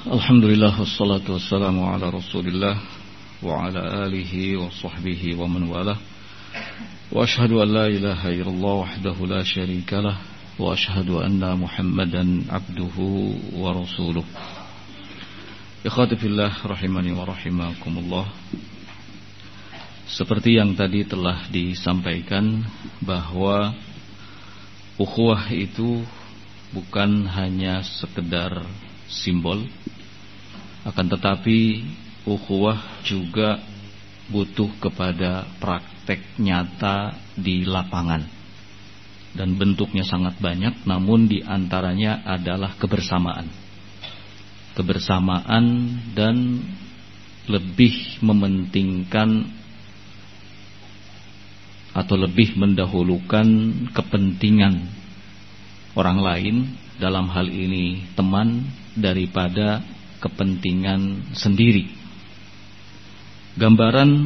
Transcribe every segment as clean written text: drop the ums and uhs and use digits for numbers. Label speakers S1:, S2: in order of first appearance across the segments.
S1: Alhamdulillah wassalatu wassalamu ala Rasulillah wa ala alihi wa sahbihi wa man walah. Wa ashhadu an la ilaha illallah wahdahu la syarikalah wa ashhadu anna Muhammadan abduhu wa rasuluh. Ikhwati fillah rahimani wa rahimakumullah. Seperti yang tadi telah disampaikan bahwa ukhuwah itu bukan hanya sekedar simbol, akan tetapi ukhuwah juga butuh kepada praktek nyata di lapangan. Dan bentuknya sangat banyak, namun di antaranya adalah kebersamaan. Kebersamaan dan lebih mementingkan atau lebih mendahulukan kepentingan orang lain, dalam hal ini teman, daripada kepentingan sendiri. Gambaran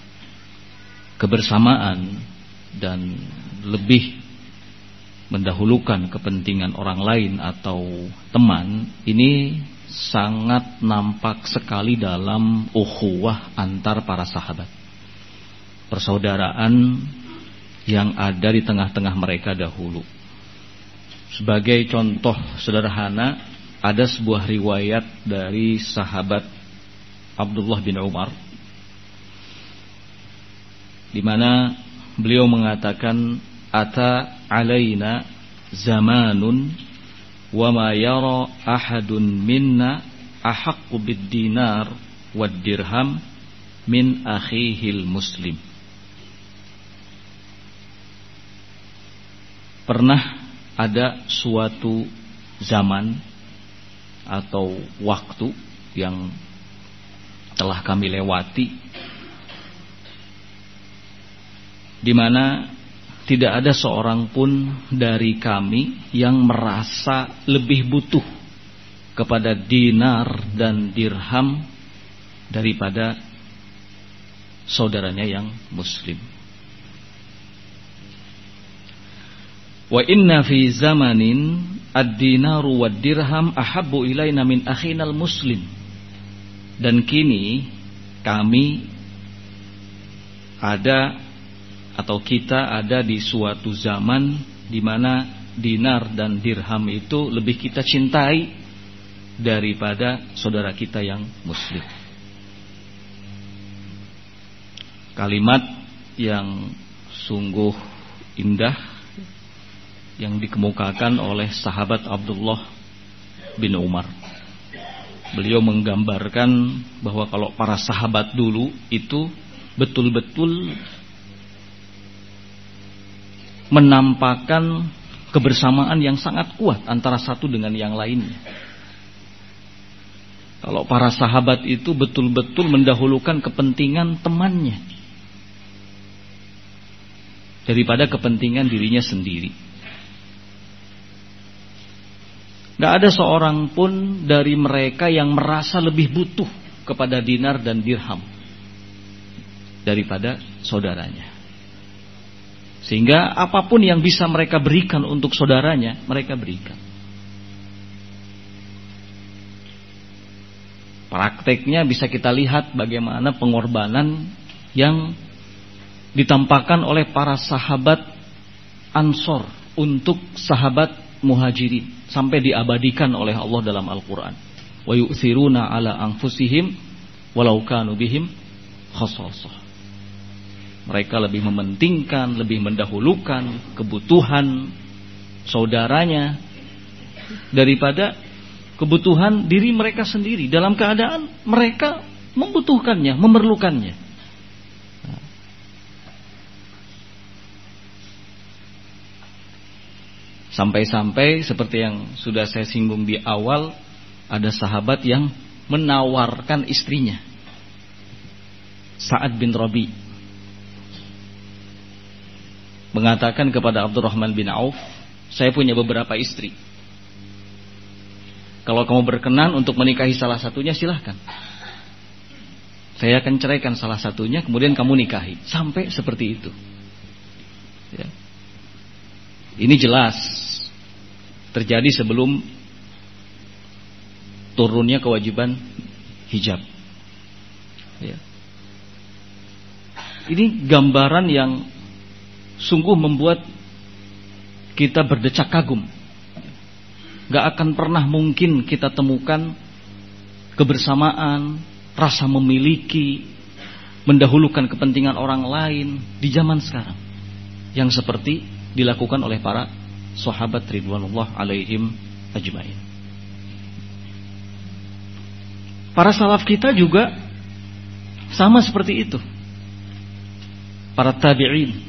S1: kebersamaan dan lebih mendahulukan kepentingan orang lain atau teman ini sangat nampak sekali dalam ukhuwah antar para sahabat. Persaudaraan yang ada di tengah-tengah mereka dahulu. Sebagai contoh sederhana, ada sebuah riwayat dari sahabat Abdullah bin Umar, di mana beliau mengatakan, ata alaina zamanun wa ma yara ahadun minna ahaqqu bid dinar wad dirham min akhihil muslim. Pernah ada suatu zaman atau waktu yang telah kami lewati, di mana tidak ada seorang pun dari kami yang merasa lebih butuh kepada dinar dan dirham daripada saudaranya yang muslim. Wa inna fi zamanin ad-dinaru wad dirham ahabbu ilaina min akhinal muslim. Dan kini kami ada atau kita ada di suatu zaman di mana dinar dan dirham itu lebih kita cintai daripada saudara kita yang muslim. Kalimat yang sungguh indah yang dikemukakan oleh sahabat Abdullah bin Umar. Beliau menggambarkan bahwa kalau para sahabat dulu itu betul-betul menampakkan kebersamaan yang sangat kuat antara satu dengan yang lainnya. Kalau para sahabat itu betul-betul mendahulukan kepentingan temannya daripada kepentingan dirinya sendiri. Tidak ada seorang pun dari mereka yang merasa lebih butuh kepada dinar dan dirham daripada saudaranya. Sehingga apapun yang bisa mereka berikan untuk saudaranya, mereka berikan. Prakteknya bisa kita lihat bagaimana pengorbanan yang ditampakkan oleh para sahabat Ansor untuk sahabat Muhajirin, sampai diabadikan oleh Allah dalam Al-Quran. Wa yu'thiruna ala anfusihim walau kanu bihim khasasah. Mereka lebih mementingkan, lebih mendahulukan kebutuhan saudaranya daripada kebutuhan diri mereka sendiri, dalam keadaan mereka membutuhkannya, memerlukannya. Sampai-sampai seperti yang sudah saya singgung di awal, ada sahabat yang menawarkan istrinya, Sa'ad bin Rabi, mengatakan kepada Abdurrahman bin Auf, saya punya beberapa istri. Kalau kamu berkenan untuk menikahi salah satunya, silahkan. Saya akan ceraikan salah satunya, kemudian kamu nikahi. Sampai seperti itu. Ya. Ini jelas terjadi sebelum turunnya kewajiban hijab. Ya. Ini gambaran yang sungguh membuat kita berdecak kagum. Gak akan pernah mungkin kita temukan kebersamaan, rasa memiliki, mendahulukan kepentingan orang lain di zaman sekarang, yang seperti dilakukan oleh para sahabat ridwanullah alaihim ajmain. Para salaf kita juga sama seperti itu. Para tabi'in.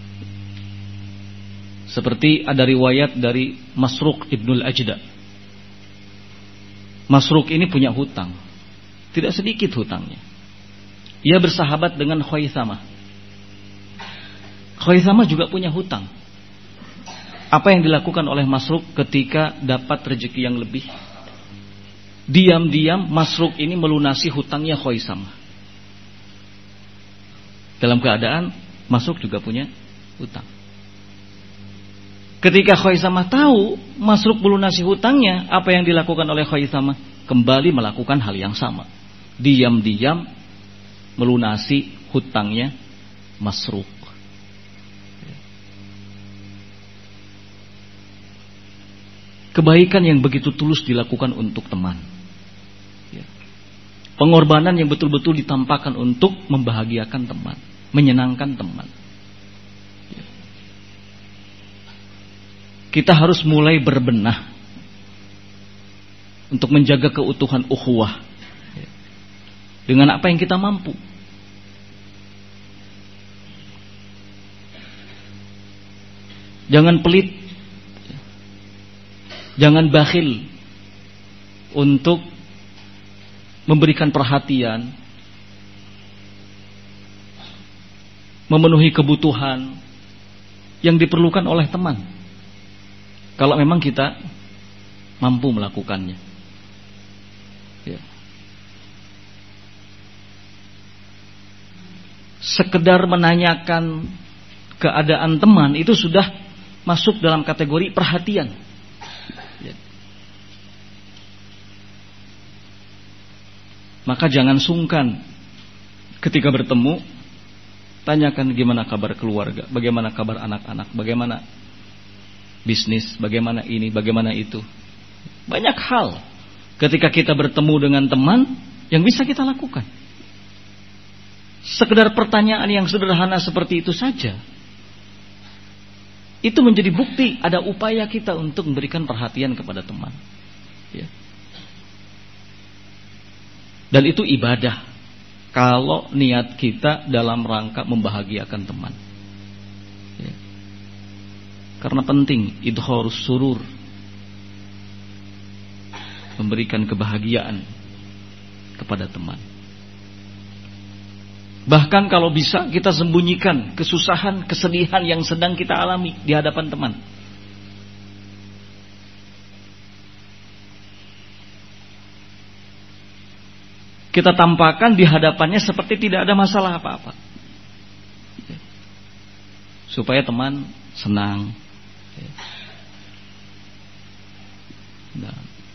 S1: Seperti ada riwayat dari Masruq ibnul Ajda. Masruq ini punya hutang. Tidak sedikit hutangnya. Ia bersahabat dengan Khaythamah. Khaythamah juga punya hutang. Apa yang dilakukan oleh Masruq ketika dapat rezeki yang lebih? Diam-diam Masruq ini melunasi hutangnya Khaythamah. Dalam keadaan Masruq juga punya hutang. Ketika Khaythamah tahu Masruq melunasi hutangnya, apa yang dilakukan oleh Khaythamah? Kembali melakukan hal yang sama. Diam-diam melunasi hutangnya Masruq. Kebaikan yang begitu tulus dilakukan untuk teman. Pengorbanan yang betul-betul ditampakkan untuk membahagiakan teman, menyenangkan teman. Kita harus mulai berbenah untuk menjaga keutuhan ukhuwah dengan apa yang kita mampu. Jangan pelit, jangan bakhil untuk memberikan perhatian, memenuhi kebutuhan yang diperlukan oleh teman. Kalau memang kita mampu melakukannya. Ya. Sekedar menanyakan keadaan teman itu sudah masuk dalam kategori perhatian. Ya. Maka jangan sungkan ketika bertemu, tanyakan gimana kabar keluarga, bagaimana kabar anak-anak, bagaimana bisnis, bagaimana ini, bagaimana itu. Banyak hal ketika kita bertemu dengan teman yang bisa kita lakukan. Sekedar pertanyaan yang sederhana seperti itu saja, itu menjadi bukti ada upaya kita untuk memberikan perhatian kepada teman. Ya. Dan itu ibadah kalau niat kita dalam rangka membahagiakan teman. Ya. Karena penting idharus surur, memberikan kebahagiaan kepada teman. Bahkan kalau bisa kita sembunyikan kesusahan, kesedihan yang sedang kita alami di hadapan teman. Kita tampakkan di hadapannya seperti tidak ada masalah apa-apa, supaya teman senang. Nah.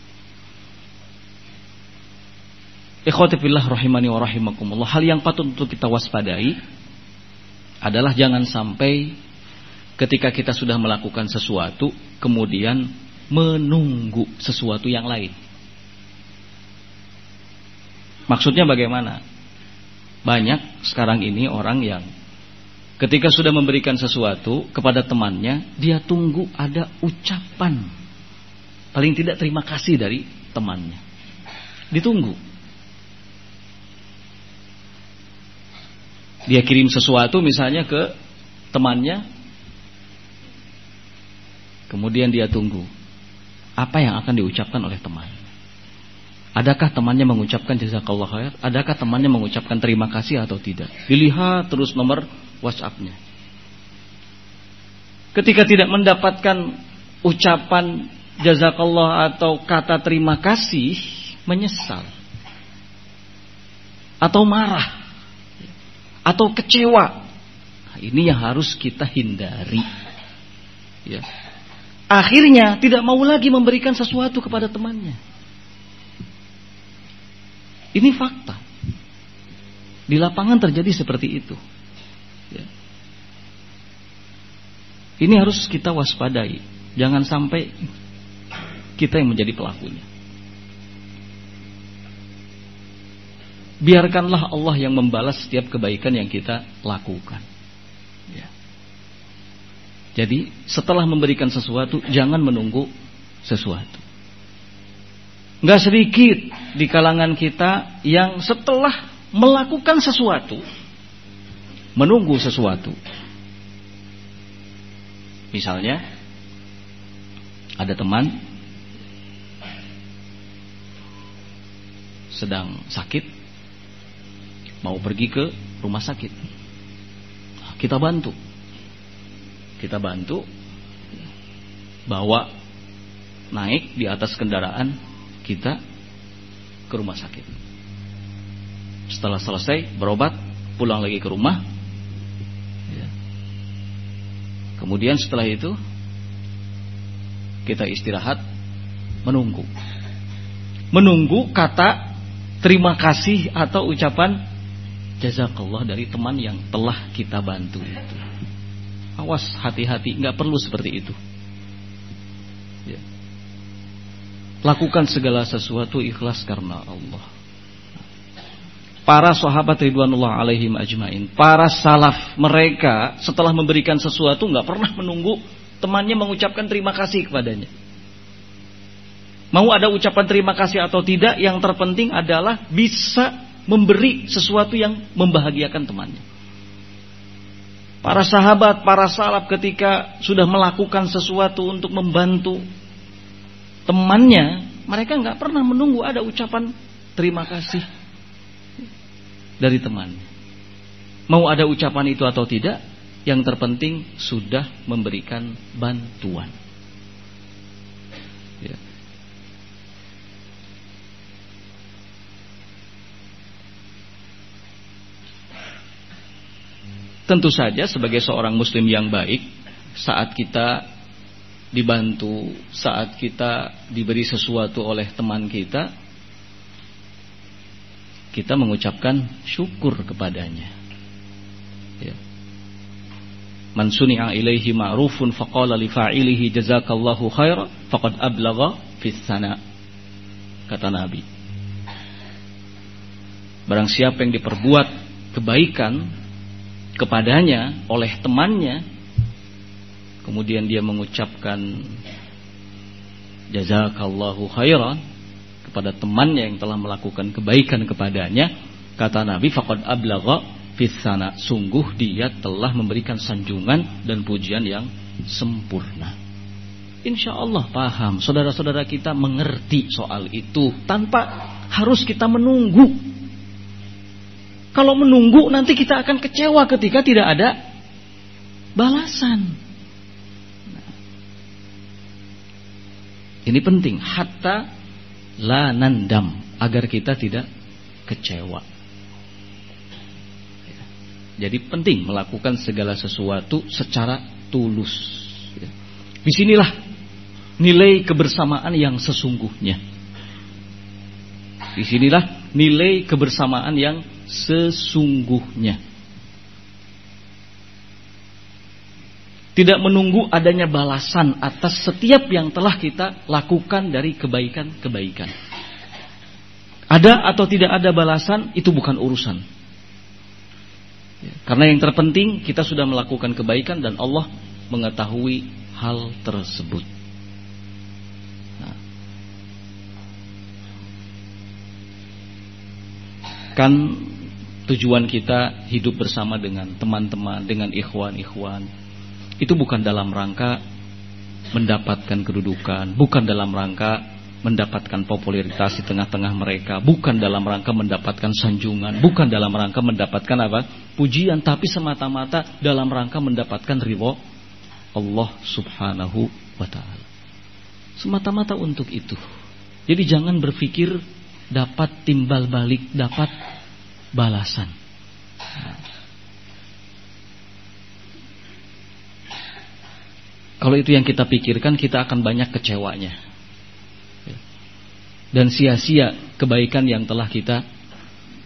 S1: Ikhwati fillah rahimani wa rahimakumullah, hal yang patut untuk kita waspadai adalah jangan sampai ketika kita sudah melakukan sesuatu kemudian menunggu sesuatu yang lain. Maksudnya bagaimana? Banyak sekarang ini orang yang ketika sudah memberikan sesuatu kepada temannya, dia tunggu ada ucapan, paling tidak terima kasih dari temannya. Ditunggu. Dia kirim sesuatu misalnya ke temannya, kemudian dia tunggu apa yang akan diucapkan oleh teman. Adakah temannya mengucapkan jazakallah khair? Adakah temannya mengucapkan terima kasih atau tidak? Dilihat terus nomor WhatsApp-nya. Ketika tidak mendapatkan ucapan jazakallah atau kata terima kasih, menyesal atau marah atau kecewa. Nah, ini yang harus kita hindari. Ya. Akhirnya tidak mau lagi memberikan sesuatu kepada temannya. Ini fakta. Di lapangan terjadi seperti itu. Ya. Ini harus kita waspadai. Jangan sampai kita yang menjadi pelakunya. Biarkanlah Allah yang membalas setiap kebaikan yang kita lakukan. Ya. Jadi setelah memberikan sesuatu, jangan menunggu sesuatu. Gak sedikit di kalangan kita yang setelah melakukan sesuatu menunggu sesuatu. Misalnya ada teman sedang sakit, mau pergi ke rumah sakit. Kita bantu, bawa naik di atas kendaraan kita ke rumah sakit. Setelah selesai berobat, pulang lagi ke rumah. Kemudian setelah itu kita istirahat, menunggu kata terima kasih atau ucapan jazakallah dari teman yang telah kita bantu itu. Awas, hati-hati, nggak perlu seperti itu. Ya. Lakukan segala sesuatu ikhlas karena Allah. Para sahabat ridwanullah alaihim ajmain, para salaf, mereka setelah memberikan sesuatu nggak pernah menunggu temannya mengucapkan terima kasih kepadanya. Mau ada ucapan terima kasih atau tidak, yang terpenting adalah bisa memberi sesuatu yang membahagiakan temannya. Para sahabat, para salaf ketika sudah melakukan sesuatu untuk membantu temannya, mereka nggak pernah menunggu ada ucapan terima kasih dari temannya. Mau ada ucapan itu atau tidak, yang terpenting sudah memberikan bantuan. Ya. Tentu saja sebagai seorang muslim yang baik, saat kita dibantu, saat kita diberi sesuatu oleh teman kita, kita mengucapkan syukur kepadanya. Ya. Man suni'a ilaihi ma'rufun faqala li fa'ilihi jazakallahu khaira faqad ablagha fis sana. Kata Nabi. Barang siapa yang diperbuat kebaikan kepadanya oleh temannya, kemudian dia mengucapkan jazakallahu khairan kepada temannya yang telah melakukan kebaikan kepadanya, kata Nabi, faqad ablagha fis sana, sungguh dia telah memberikan sanjungan dan pujian yang sempurna. Insya Allah paham, saudara-saudara kita mengerti soal itu tanpa harus kita menunggu. Kalau menunggu nanti kita akan kecewa ketika tidak ada balasan. Ini penting, hatta la nandam, agar kita tidak kecewa. Jadi penting melakukan segala sesuatu secara tulus. Disinilah nilai kebersamaan yang sesungguhnya. Disinilah nilai kebersamaan yang sesungguhnya. Tidak menunggu adanya balasan atas setiap yang telah kita lakukan dari kebaikan-kebaikan. Ada atau tidak ada balasan, itu bukan urusan. Karena yang terpenting kita sudah melakukan kebaikan dan Allah mengetahui hal tersebut. Kan tujuan kita hidup bersama dengan teman-teman, dengan ikhwan-ikhwan, itu bukan dalam rangka mendapatkan kedudukan, bukan dalam rangka mendapatkan popularitas di tengah-tengah mereka, bukan dalam rangka mendapatkan sanjungan, bukan dalam rangka mendapatkan pujian, tapi semata-mata dalam rangka mendapatkan ridha Allah Subhanahu wa ta'ala. Semata-mata untuk itu. Jadi jangan berpikir dapat timbal balik, dapat balasan. Kalau itu yang kita pikirkan, kita akan banyak kecewanya. Dan sia-sia kebaikan yang telah kita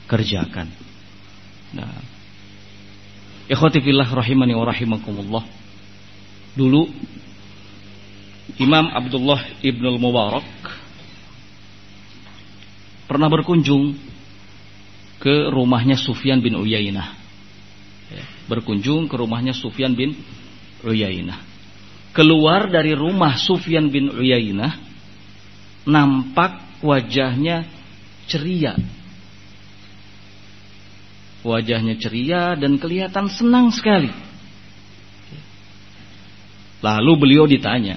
S1: kerjakan. Nah, ikhwati fillah rahimani wa rahimakumullah. Dulu Imam Abdullah Ibnul Mubarak pernah berkunjung ke rumahnya Sufyan bin Uyainah. Berkunjung ke rumahnya Sufyan bin Uyainah. Keluar dari rumah Sufyan bin Uyainah, nampak wajahnya ceria. Wajahnya ceria dan kelihatan senang sekali. Lalu beliau ditanya,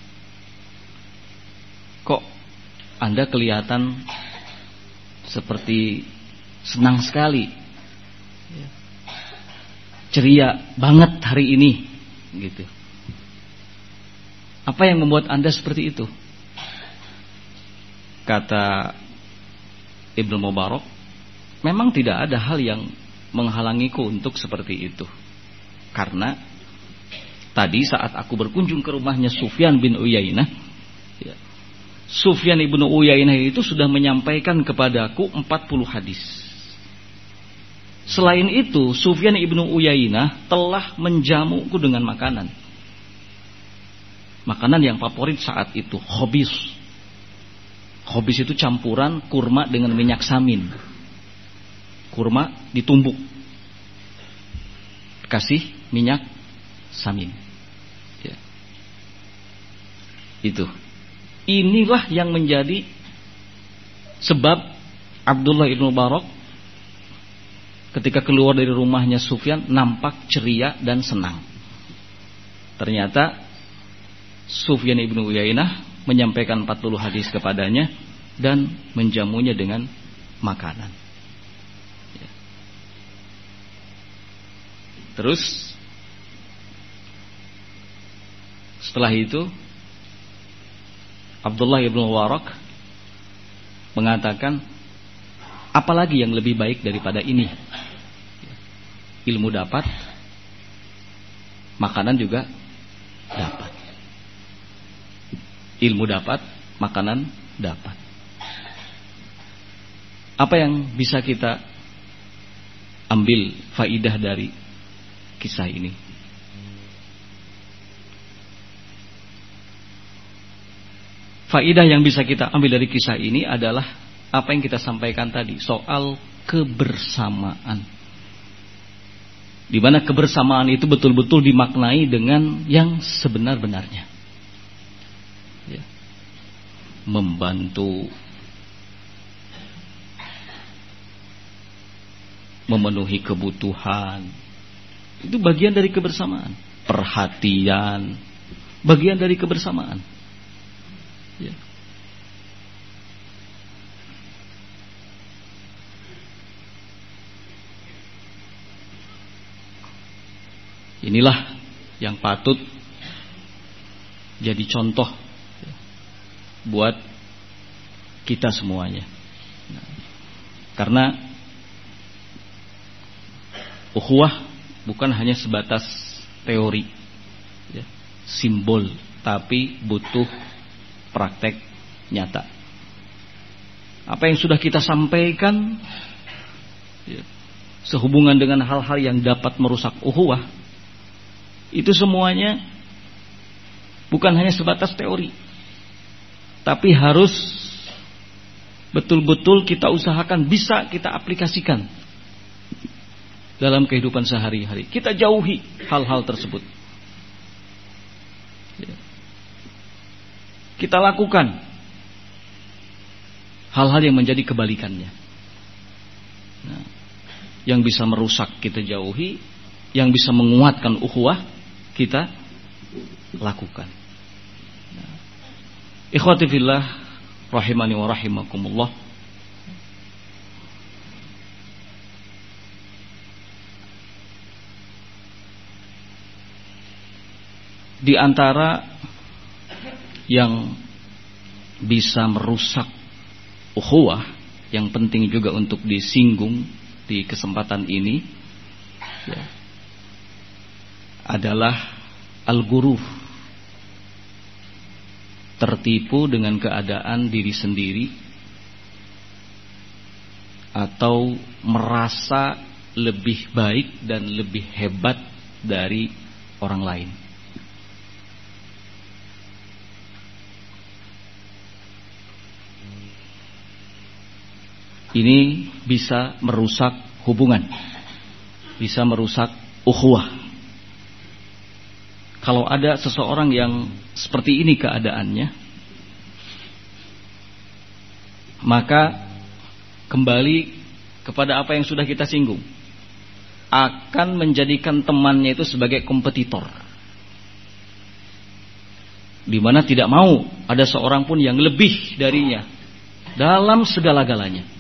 S1: "Kok Anda kelihatan seperti senang sekali, ceria banget hari ini?" Gitu. Apa yang membuat Anda seperti itu? Kata Ibnu Mubarak, memang tidak ada hal yang menghalangiku untuk seperti itu. Karena tadi saat aku berkunjung ke rumahnya Sufyan bin Uyainah, Sufyan ibnu Uyainah itu sudah menyampaikan kepadaku 40 hadis. Selain itu, Sufyan ibnu Uyainah telah menjamuku dengan makanan. Makanan yang favorit saat itu, khobis. Khobis itu campuran kurma dengan minyak samin. Kurma ditumbuk, kasih minyak samin. Ya. Itu. Inilah yang menjadi sebab Abdullah ibn Mubarak ketika keluar dari rumahnya Sufyan nampak ceria dan senang. Ternyata Sufyan ibnu Uyainah menyampaikan 40 hadis kepadanya dan menjamunya dengan makanan. Ya. Terus setelah itu Abdullah ibn Mubarak mengatakan, apalagi yang lebih baik daripada ini? Ilmu dapat, makanan juga dapat. Ilmu dapat, makanan dapat. Apa yang bisa kita ambil faidah dari kisah ini? Faidah yang bisa kita ambil dari kisah ini adalah apa yang kita sampaikan tadi, soal kebersamaan. Di mana kebersamaan itu betul-betul dimaknai dengan yang sebenar-benarnya. Ya. Membantu, memenuhi kebutuhan, itu bagian dari kebersamaan. Perhatian, bagian dari kebersamaan. Ya. Inilah yang patut jadi contoh buat kita semuanya. Karena ukhuwah bukan hanya sebatas teori, ya, simbol, tapi butuh praktek nyata. Apa yang sudah kita sampaikan, ya, sehubungan dengan hal-hal yang dapat merusak ukhuwah, itu semuanya bukan hanya sebatas teori, tapi harus betul-betul kita usahakan bisa kita aplikasikan dalam kehidupan sehari-hari. Kita jauhi hal-hal tersebut. Kita lakukan hal-hal yang menjadi kebalikannya. Nah, yang bisa merusak kita jauhi, yang bisa menguatkan ukhuwah kita lakukan. Ikhwati fillah rahimani wa rahimakumullah. Di antara yang bisa merusak ukhuwah, yang penting juga untuk disinggung di kesempatan ini, ya, adalah al-ghurur, tertipu dengan keadaan diri sendiri atau merasa lebih baik dan lebih hebat dari orang lain. Ini bisa merusak hubungan, bisa merusak ukhuwah. Kalau ada seseorang yang seperti ini keadaannya, maka kembali kepada apa yang sudah kita singgung, akan menjadikan temannya itu sebagai kompetitor, di mana tidak mau ada seorang pun yang lebih darinya dalam segala-galanya.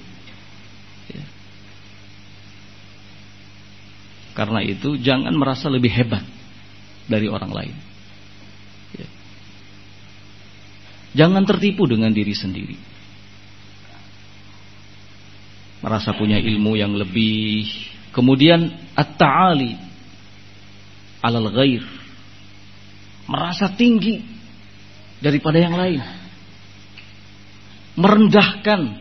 S1: Karena itu jangan merasa lebih hebat dari orang lain. Jangan tertipu dengan diri sendiri. Merasa punya ilmu yang lebih, kemudian at-ta'ali 'alal ghair, merasa tinggi daripada yang lain, merendahkan,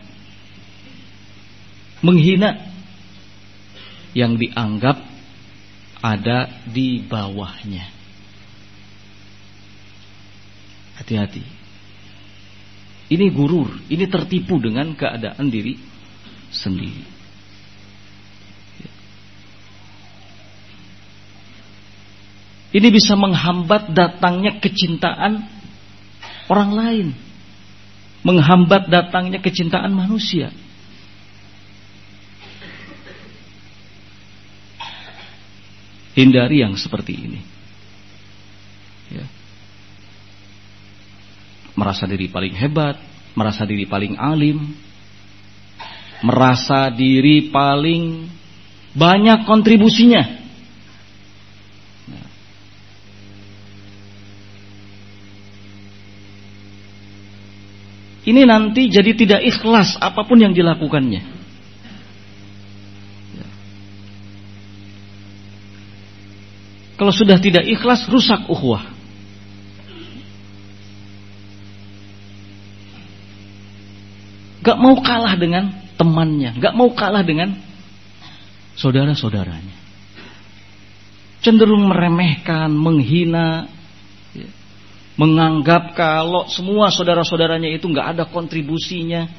S1: menghina yang dianggap ada di bawahnya. Hati-hati. Ini gurur, ini tertipu dengan keadaan diri sendiri. Ini bisa menghambat datangnya kecintaan orang lain, menghambat datangnya kecintaan manusia. Hindari yang seperti ini. Merasa diri paling hebat, merasa diri paling alim, merasa diri paling banyak kontribusinya. Ini nanti jadi tidak ikhlas apapun yang dilakukannya. Kalau sudah tidak ikhlas, rusak ukhuwah. Gak mau kalah dengan temannya, gak mau kalah dengan saudara-saudaranya. Cenderung meremehkan, menghina, menganggap kalau semua saudara-saudaranya itu gak ada kontribusinya,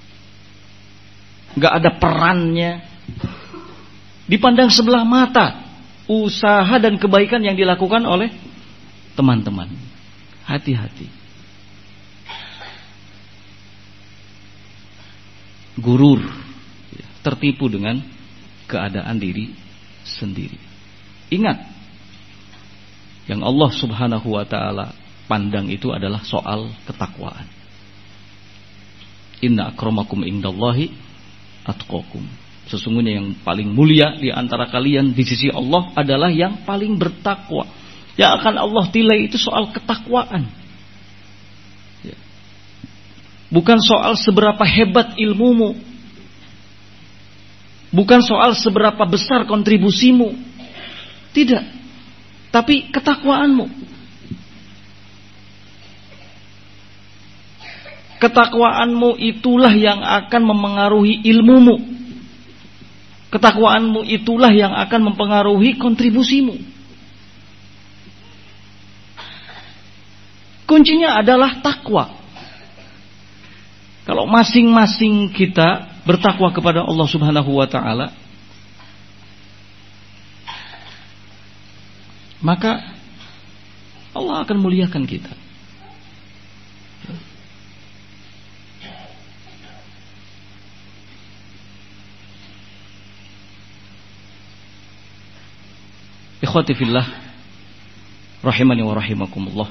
S1: gak ada perannya. Dipandang sebelah mata usaha dan kebaikan yang dilakukan oleh teman-teman. Hati-hati. Gurur, tertipu dengan keadaan diri sendiri. Ingat, yang Allah Subhanahu wa ta'ala pandang itu adalah soal ketakwaan. Inna akramakum indallahi atqakum. Sesungguhnya yang paling mulia di antara kalian di sisi Allah adalah yang paling bertakwa. Yang akan Allah tilai itu soal ketakwaan. Bukan soal seberapa hebat ilmumu, bukan soal seberapa besar kontribusimu. Tidak. Tapi ketakwaanmu. Ketakwaanmu itulah yang akan mempengaruhi ilmumu. Ketakwaanmu itulah yang akan mempengaruhi kontribusimu. Kuncinya adalah takwa. Kalau masing-masing kita bertakwa kepada Allah Subhanahu wa ta'ala, maka Allah akan muliakan kita. Ikhwati fillah, rahimani wa rahimakumullah.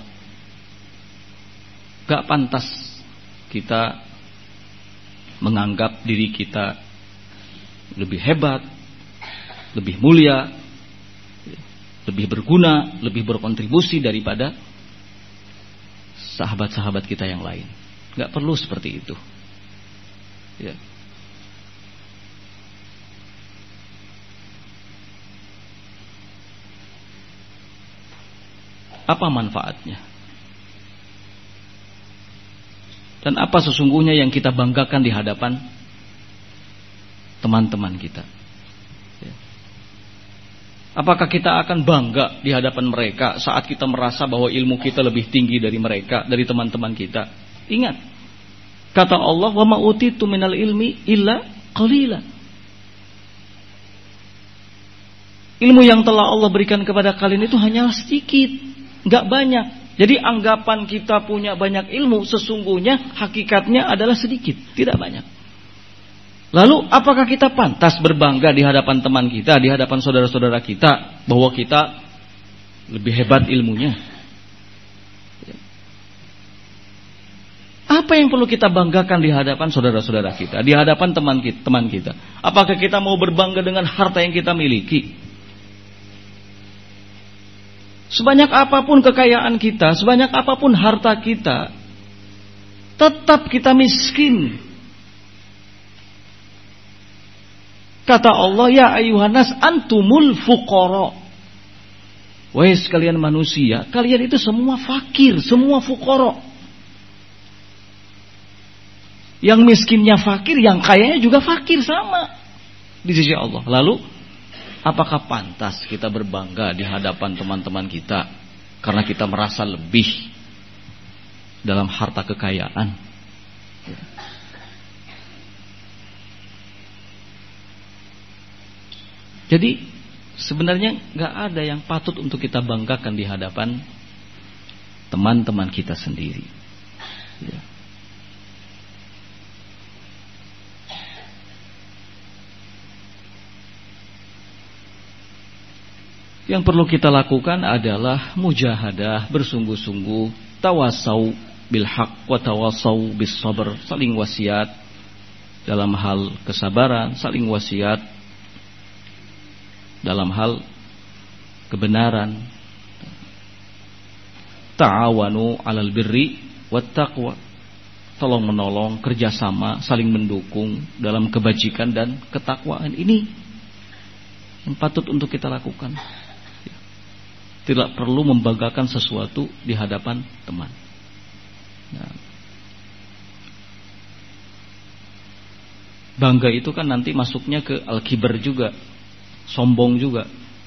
S1: Gak pantas kita menganggap diri kita lebih hebat, lebih mulia, lebih berguna, lebih berkontribusi daripada sahabat-sahabat kita yang lain. Gak perlu seperti itu. Ya. Apa manfaatnya? Dan apa sesungguhnya yang kita banggakan di hadapan teman-teman kita. Apakah kita akan bangga di hadapan mereka saat kita merasa bahwa ilmu kita lebih tinggi dari mereka, dari teman-teman kita? Ingat, kata Allah, "Wa ma utitu minal ilmi illa qalila." Ilmu yang telah Allah berikan kepada kalian itu hanyalah sedikit, enggak banyak. Jadi anggapan kita punya banyak ilmu, sesungguhnya hakikatnya adalah sedikit, tidak banyak. Lalu apakah kita pantas berbangga di hadapan teman kita, di hadapan saudara-saudara kita, bahwa kita lebih hebat ilmunya? Apa yang perlu kita banggakan di hadapan saudara-saudara kita, di hadapan teman kita? Apakah kita mau berbangga dengan harta yang kita miliki? Sebanyak apapun kekayaan kita, sebanyak apapun harta kita, tetap kita miskin. Kata Allah, ya ayuhanas antumul fuqara. Wahai sekalian manusia, kalian itu semua fakir, semua fuqara. Yang miskinnya fakir, yang kayanya juga fakir, sama di sisi Allah. Lalu, apakah pantas kita berbangga di hadapan teman-teman kita karena kita merasa lebih dalam harta kekayaan? Jadi sebenarnya gak ada yang patut untuk kita banggakan di hadapan teman-teman kita sendiri. Ya. Yang perlu kita lakukan adalah mujahadah, bersungguh-sungguh, tawasau bil haq wa tawasau bis sabr, saling wasiat dalam hal kesabaran, saling wasiat dalam hal kebenaran. Ta'awanu 'alal birri wat taqwa. Tolong menolong, kerjasama, saling mendukung dalam kebajikan dan ketakwaan. Ini yang patut untuk kita lakukan. Tidak perlu membanggakan sesuatu di hadapan teman. Nah, bangga itu kan nanti masuknya ke al-kibar juga, sombong juga.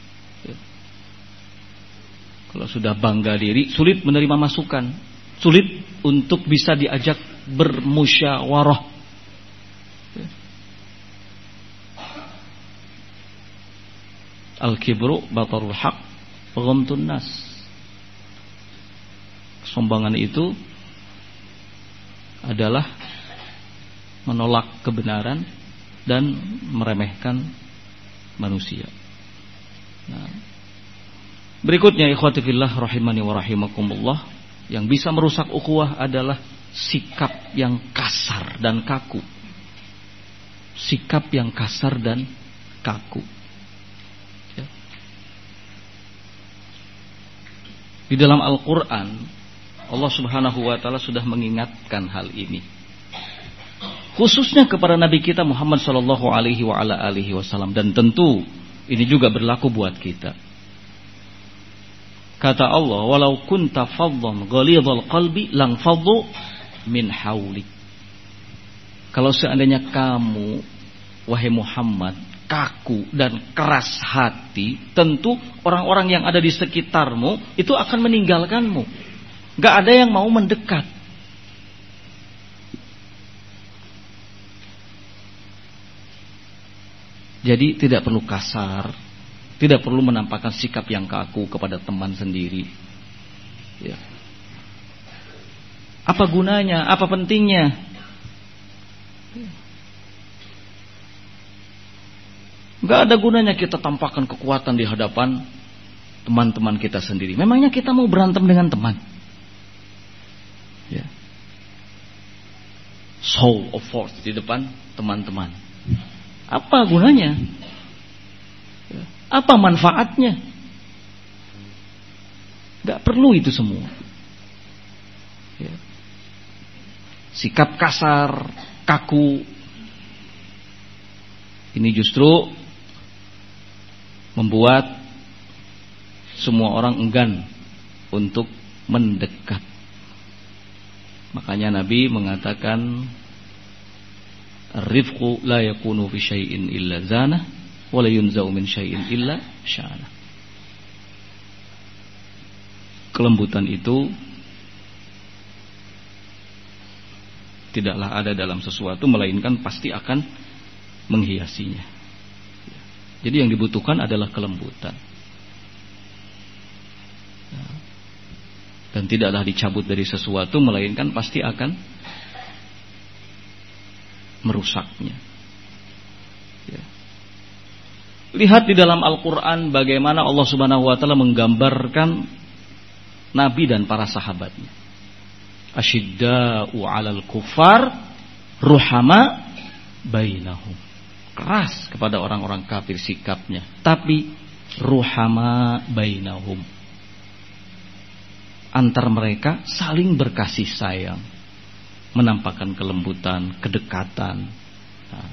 S1: Kalau sudah bangga diri, sulit menerima masukan, sulit untuk bisa diajak bermusyawarah. Al-kibru batarul haq wa ghamtun nas. Kesombongan itu adalah menolak kebenaran dan meremehkan manusia. Nah, berikutnya ikhwati fillah rahimani wa rahimakumullah, yang bisa merusak ukhuwah adalah sikap yang kasar dan kaku. Sikap yang kasar dan kaku. Ya. Di dalam Al-Quran, Allah Subhanahu wa ta'ala sudah mengingatkan hal ini, khususnya kepada Nabi kita Muhammad sallallahu alaihi wasallam, dan tentu ini juga berlaku buat kita. Kata Allah, walau kunta faddan ghalidhal qalbi lang faddu min haulik. Kalau seandainya kamu, wahai Muhammad, kaku dan keras hati, tentu orang-orang yang ada di sekitarmu itu akan meninggalkanmu. Gak ada yang mau mendekat. Jadi tidak perlu kasar, tidak perlu menampakkan sikap yang kaku kepada teman sendiri. Ya. Apa gunanya? Apa pentingnya? Gak ada gunanya kita tampakkan kekuatan di hadapan teman-teman kita sendiri. Memangnya kita mau berantem dengan teman? Ya. Show of force di depan teman-teman. Apa gunanya? Apa manfaatnya? Gak perlu itu semua. Ya. Sikap kasar, kaku, ini justru membuat semua orang enggan untuk mendekat. Makanya Nabi mengatakan, Ar-rifqu la yakunu fi syai'in illa zanah wa la yunza'u min syai'in illa sya'anah. Kelembutan itu tidaklah ada dalam sesuatu melainkan pasti akan menghiasinya. Jadi yang dibutuhkan adalah kelembutan. Dan tidaklah dicabut dari sesuatu melainkan pasti akan merusaknya. Lihat di dalam Al-Quran bagaimana Allah Subhanahu wa ta'ala menggambarkan Nabi dan para sahabatnya. Asyidda'u 'alal kuffar ruhama bainahum. Keras kepada orang-orang kafir sikapnya, tapi ruhama bainahum. Antar mereka saling berkasih sayang, menampakkan kelembutan, kedekatan. Nah.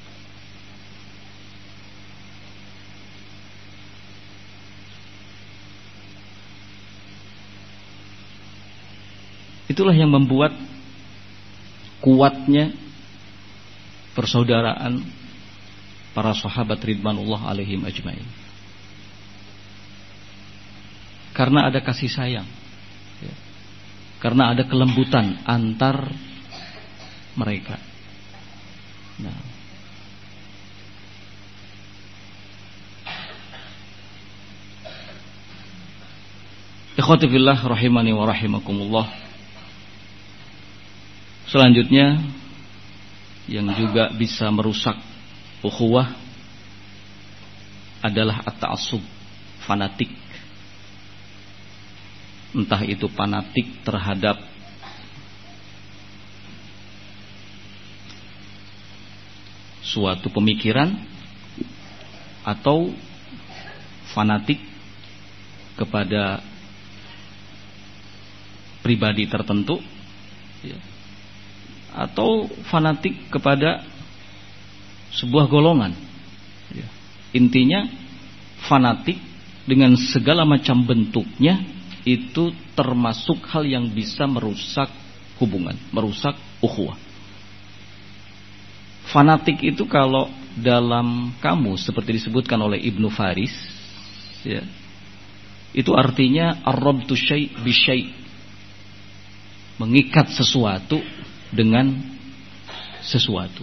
S1: Itulah yang membuat kuatnya persaudaraan para sahabat ridwanullah alaihim ajmain. Karena ada kasih sayang, karena ada kelembutan antar mereka. Nah. Ikhwati fillah rahimani wa rahimakumullah. Selanjutnya yang juga bisa merusak ukhuwah adalah at-ta'assub, fanatik. Entah itu fanatik terhadap suatu pemikiran atau fanatik kepada pribadi tertentu, atau fanatik kepada sebuah golongan. Intinya fanatik dengan segala macam bentuknya itu termasuk hal yang bisa merusak hubungan, merusak ukhuwah. Fanatik itu kalau dalam kamus seperti disebutkan oleh Ibnu Faris, itu artinya ar-rabtu syai' bi syai', mengikat sesuatu dengan sesuatu,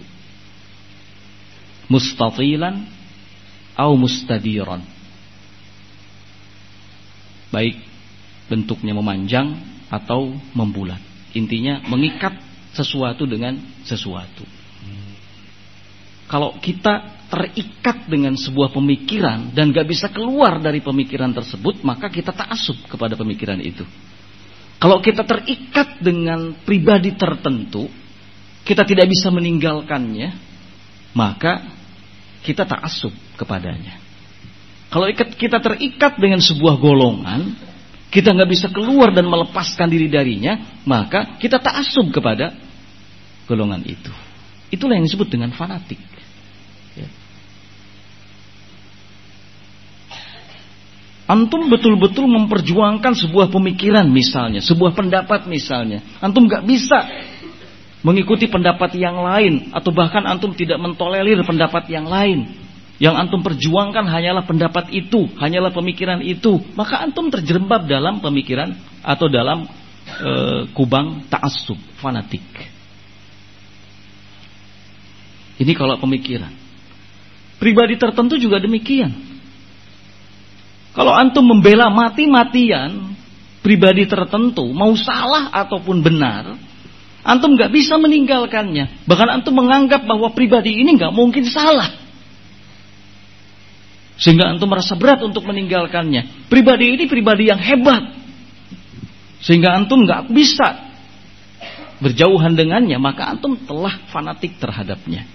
S1: mustatilan atau mustadiran, baik bentuknya memanjang atau membulat. Intinya mengikat sesuatu dengan sesuatu. Kalau kita terikat dengan sebuah pemikiran dan gak bisa keluar dari pemikiran tersebut, maka kita ta'assub kepada pemikiran itu. Kalau kita terikat dengan pribadi tertentu, kita tidak bisa meninggalkannya, maka kita ta'assub kepadanya. Kalau kita terikat dengan sebuah golongan, kita nggak bisa keluar dan melepaskan diri darinya, maka kita ta'assub kepada golongan itu. Itulah yang disebut dengan fanatik. Antum betul-betul memperjuangkan sebuah pemikiran misalnya, sebuah pendapat misalnya. Antum gak bisa mengikuti pendapat yang lain, atau bahkan antum tidak mentolerir pendapat yang lain. Yang antum perjuangkan hanyalah pendapat itu, hanyalah pemikiran itu. Maka antum terjerembab dalam pemikiran atau dalam kubang ta'assub, fanatik. Ini kalau pemikiran. Pribadi tertentu juga demikian. Kalau antum membela mati-matian pribadi tertentu, mau salah ataupun benar, antum gak bisa meninggalkannya. Bahkan antum menganggap bahwa pribadi ini gak mungkin salah, sehingga antum merasa berat untuk meninggalkannya. Pribadi ini pribadi yang hebat, sehingga antum gak bisa berjauhan dengannya, maka antum telah fanatik terhadapnya.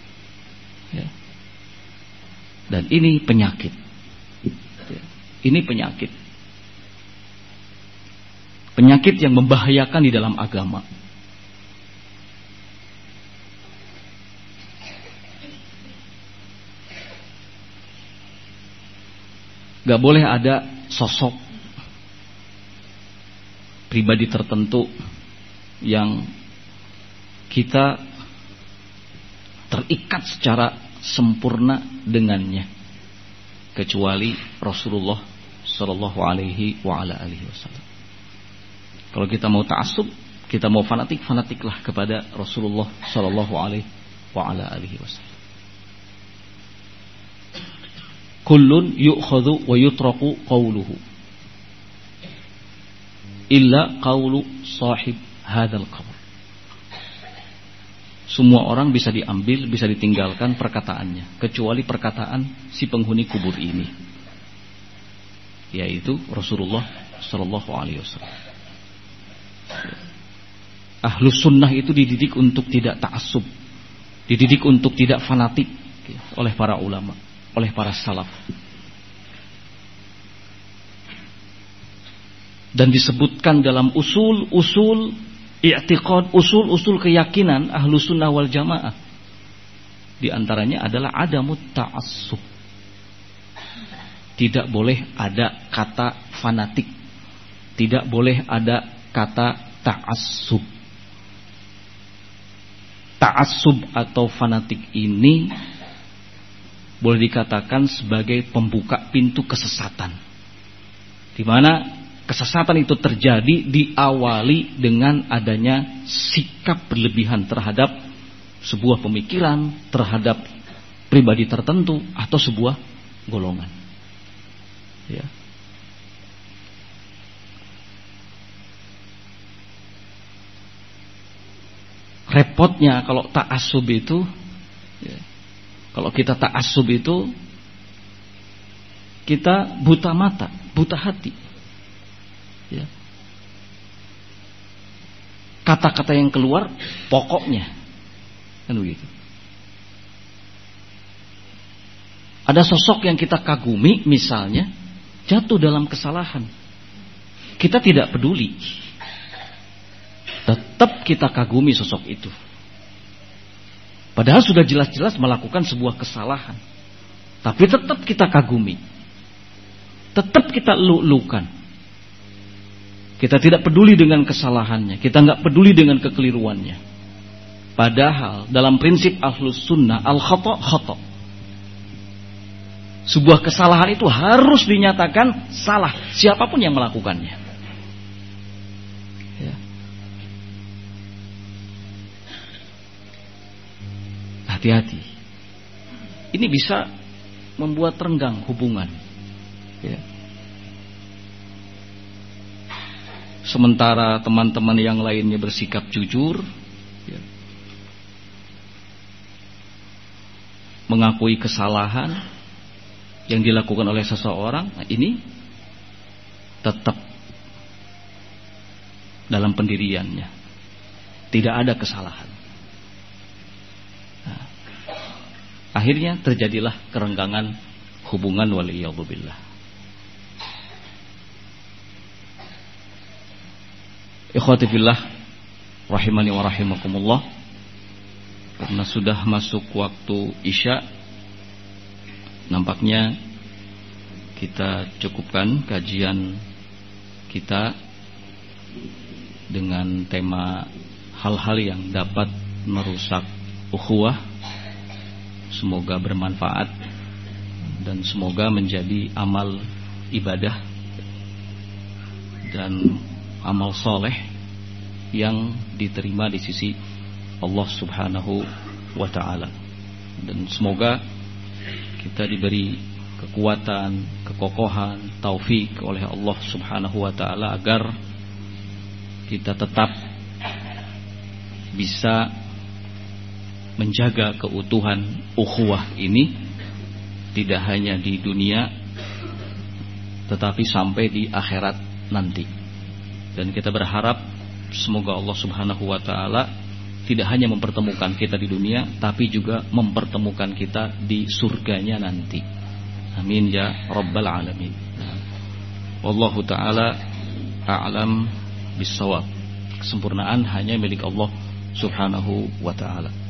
S1: Dan ini penyakit. Ini penyakit. Penyakit yang membahayakan di dalam agama. Gak boleh ada sosok pribadi tertentu yang kita terikat secara sempurna dengannya kecuali Rasulullah sallallahu alaihi wa ala alihi wasallam. Kalau kita mau ta'assub, kita mau fanatik, fanatiklah kepada Rasulullah sallallahu alaihi wa ala alihi wasallam. Kullun yu'khadhu wa yutraku qawluhu illa qawlu sahib hadzal qabr. Semua orang bisa diambil, bisa ditinggalkan perkataannya, kecuali perkataan si penghuni kubur ini, yaitu Rasulullah sallallahu alaihi wasallam. Ahlus sunnah itu dididik untuk tidak ta'assub, dididik untuk tidak fanatik oleh para ulama, oleh para salaf. Dan disebutkan dalam usul-usul i'tiqad, usul-usul keyakinan Ahlus Sunnah wal Jamaah. Di antaranya adalah adamut ta'assub. Tidak boleh ada kata fanatik. Tidak boleh ada kata ta'assub. Ta'assub atau fanatik ini boleh dikatakan sebagai pembuka pintu kesesatan, di mana kesesatan itu terjadi diawali dengan adanya sikap berlebihan terhadap sebuah pemikiran, terhadap pribadi tertentu atau sebuah golongan. Ya. Repotnya kalau ta'assub itu, ya, kalau kita ta'assub itu, kita buta mata, buta hati. Ya. Kata-kata yang keluar pokoknya, kan begitu. Ada sosok yang kita kagumi misalnya jatuh dalam kesalahan, kita tidak peduli, tetap kita kagumi sosok itu, padahal sudah jelas-jelas melakukan sebuah kesalahan, tapi tetap kita kagumi, tetap kita eluk-elukan. Kita tidak peduli dengan kesalahannya, kita nggak peduli dengan kekeliruannya. Padahal dalam prinsip Ahlus Sunnah, al-khata' khata'. Sebuah kesalahan itu harus dinyatakan salah, siapapun yang melakukannya. Ya. Hati-hati. Ini bisa membuat renggang hubungan. Ya. Sementara teman-teman yang lainnya bersikap jujur, ya, mengakui kesalahan yang dilakukan oleh seseorang, nah ini tetap dalam pendiriannya, tidak ada kesalahan. Nah, akhirnya terjadilah kerenggangan hubungan waliyadzubillah. Ikhwati fillah rahimani wa rahimakumullah. Karena sudah masuk waktu Isya, nampaknya kita cukupkan kajian kita dengan tema hal-hal yang dapat merusak ukhuwah. Semoga bermanfaat dan semoga menjadi amal ibadah dan amal soleh yang diterima di sisi Allah subhanahu wa ta'ala. Dan semoga kita diberi kekuatan, kekokohan, taufik oleh Allah subhanahu wa ta'ala agar kita tetap bisa menjaga keutuhan ukhuwah ini, tidak hanya di dunia tetapi sampai di akhirat nanti. Dan kita berharap semoga Allah subhanahu wa ta'ala tidak hanya mempertemukan kita di dunia, tapi juga mempertemukan kita di surganya nanti. Amin ya rabbal alamin. Wallahu ta'ala a'lam bissawab. Kesempurnaan hanya milik Allah subhanahu wa ta'ala.